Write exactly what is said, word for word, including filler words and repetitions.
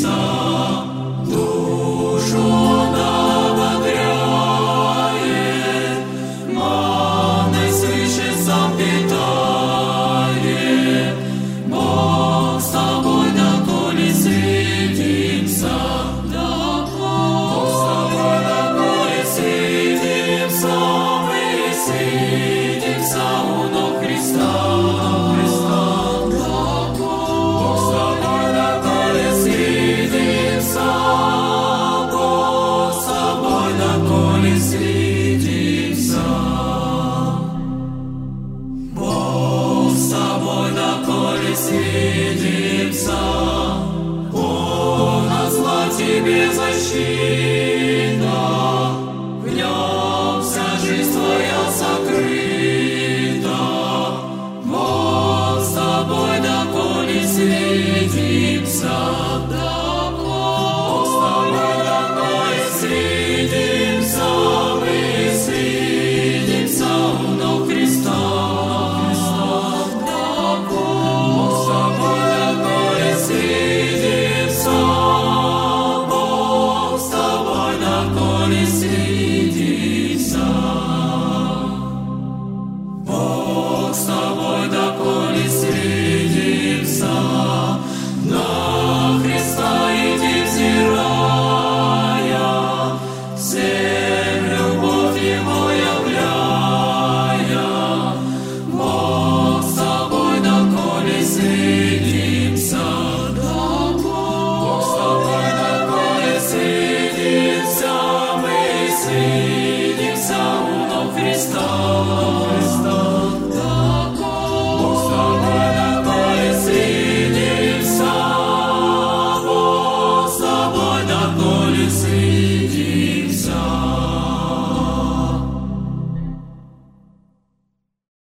небеса, душу Он ободряет, манной свыше сам питает. Бог с тобой, доколе свидимся, Бог с тобой, доколе свидимся, мы свидимся у ног Христа. Бог с тобой, доколе свидимся, Бог с тобой, доколе свидимся. Бог с тобой, доколе свидимся, Он от зла тебе защитит.